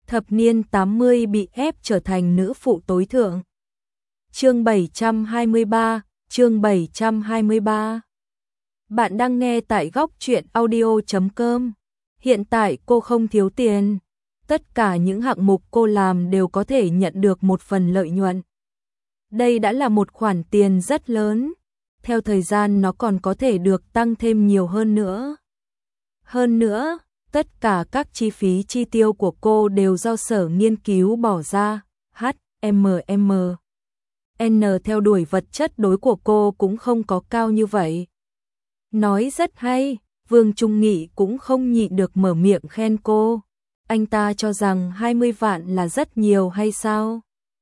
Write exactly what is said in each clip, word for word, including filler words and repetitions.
Thập niên tám mươi bị ép trở thành nữ phụ tối thượng. Chương bảy trăm hai mươi ba, chương bảy trăm hai mươi ba. Bạn đang nghe tại góc truyện audio chấm com. Hiện tại cô không thiếu tiền. Tất cả những hạng mục cô làm đều có thể nhận được một phần lợi nhuận. Đây đã là một khoản tiền rất lớn. Theo thời gian nó còn có thể được tăng thêm nhiều hơn nữa. Hơn nữa, tất cả các chi phí chi tiêu của cô đều do sở nghiên cứu bỏ ra. H M M N theo đuổi vật chất đối của cô cũng không có cao như vậy. Nói rất hay, Vương Trung Nghị cũng không nhịn được mở miệng khen cô. Anh ta cho rằng hai mươi vạn là rất nhiều hay sao?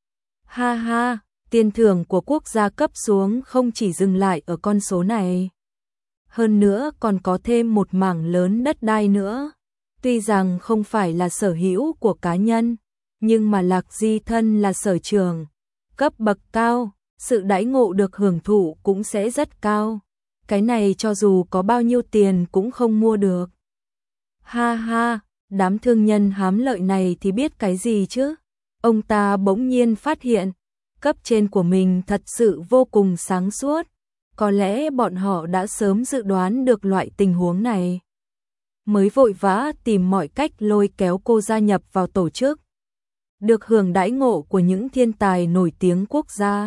Ha ha, tiền thưởng của quốc gia cấp xuống không chỉ dừng lại ở con số này. Hơn nữa còn có thêm một mảng lớn đất đai nữa. Tuy rằng không phải là sở hữu của cá nhân, nhưng mà Lạc Di thân là sở trưởng, cấp bậc cao, sự đãi ngộ được hưởng thụ cũng sẽ rất cao. Cái này cho dù có bao nhiêu tiền cũng không mua được. Ha ha, đám thương nhân hám lợi này thì biết cái gì chứ? Ông ta bỗng nhiên phát hiện, cấp trên của mình thật sự vô cùng sáng suốt. Có lẽ bọn họ đã sớm dự đoán được loại tình huống này, mới vội vã tìm mọi cách lôi kéo cô gia nhập vào tổ chức, được hưởng đãi ngộ của những thiên tài nổi tiếng quốc gia,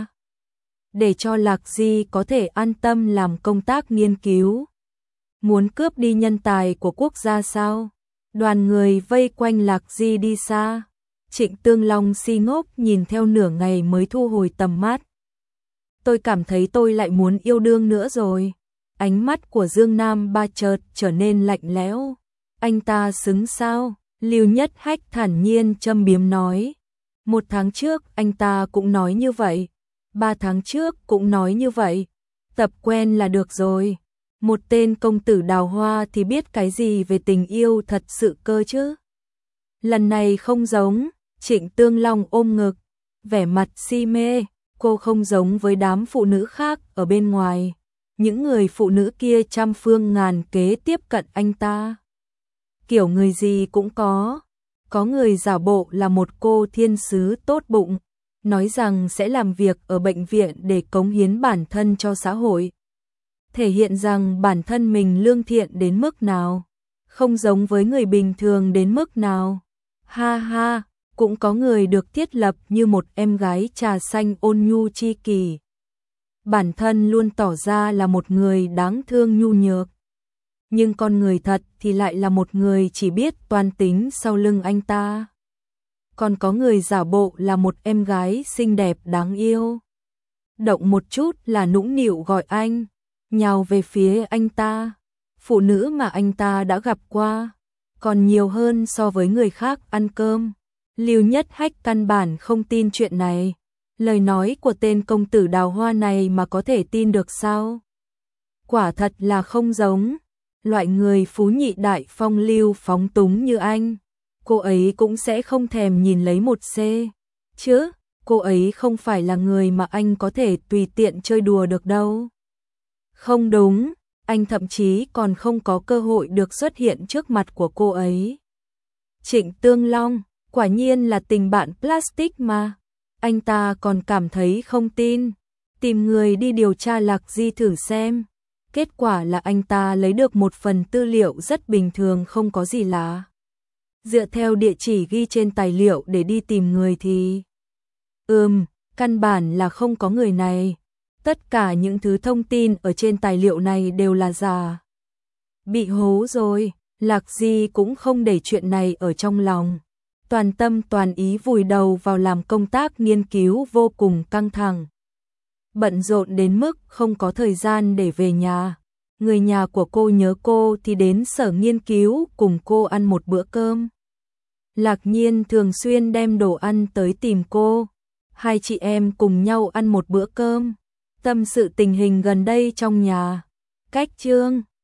để cho Lạc Di có thể an tâm làm công tác nghiên cứu. Muốn cướp đi nhân tài của quốc gia sao? Đoàn người vây quanh Lạc Di đi xa. Trịnh Tương Long si ngốc nhìn theo nửa ngày mới thu hồi tầm mắt. Tôi cảm thấy tôi lại muốn yêu đương nữa rồi. Ánh mắt của Dương Nam Ba chợt trở nên lạnh lẽo. Anh ta xứng sao? Lưu Nhất Hách thản nhiên châm biếm nói. Một tháng trước anh ta cũng nói như vậy. Ba tháng trước cũng nói như vậy. Tập quen là được rồi. Một tên công tử đào hoa thì biết cái gì về tình yêu thật sự cơ chứ. Lần này không giống. Trịnh Tương Long ôm ngực, vẻ mặt si mê. Cô không giống với đám phụ nữ khác ở bên ngoài. Những người phụ nữ kia trăm phương ngàn kế tiếp cận anh ta. Kiểu người gì cũng có. Có người giả bộ là một cô thiên sứ tốt bụng, nói rằng sẽ làm việc ở bệnh viện để cống hiến bản thân cho xã hội. Thể hiện rằng bản thân mình lương thiện đến mức nào, không giống với người bình thường đến mức nào. Ha ha, cũng có người được thiết lập như một em gái trà xanh ôn nhu chi kỷ. Bản thân luôn tỏ ra là một người đáng thương nhu nhược. Nhưng con người thật thì lại là một người chỉ biết toan tính sau lưng anh ta. Còn có người giả bộ là một em gái xinh đẹp đáng yêu. Động một chút là nũng nịu gọi anh, nhào về phía anh ta. Phụ nữ mà anh ta đã gặp qua, còn nhiều hơn so với người khác ăn cơm. Lưu Nhất Hách căn bản không tin chuyện này. Lời nói của tên công tử đào hoa này mà có thể tin được sao? Quả thật là không giống. Loại người phú nhị đại phong lưu phóng túng như anh, cô ấy cũng sẽ không thèm nhìn lấy một C. Chứ, cô ấy không phải là người mà anh có thể tùy tiện chơi đùa được đâu. Không đúng, anh thậm chí còn không có cơ hội được xuất hiện trước mặt của cô ấy. Trịnh Tương Long, quả nhiên là tình bạn plastic mà. Anh ta còn cảm thấy không tin. Tìm người đi điều tra Lạc Di thử xem. Kết quả là anh ta lấy được một phần tư liệu rất bình thường không có gì lạ. Dựa theo địa chỉ ghi trên tài liệu để đi tìm người thì... Ừm, căn bản là không có người này. Tất cả những thứ thông tin ở trên tài liệu này đều là giả. Bị hố rồi, Lạc Di cũng không để chuyện này ở trong lòng. Toàn tâm toàn ý vùi đầu vào làm công tác nghiên cứu vô cùng căng thẳng. Bận rộn đến mức không có thời gian để về nhà. Người nhà của cô nhớ cô thì đến sở nghiên cứu cùng cô ăn một bữa cơm. Lạc Nhiên thường xuyên đem đồ ăn tới tìm cô. Hai chị em cùng nhau ăn một bữa cơm. Tâm sự tình hình gần đây trong nhà. Cách chương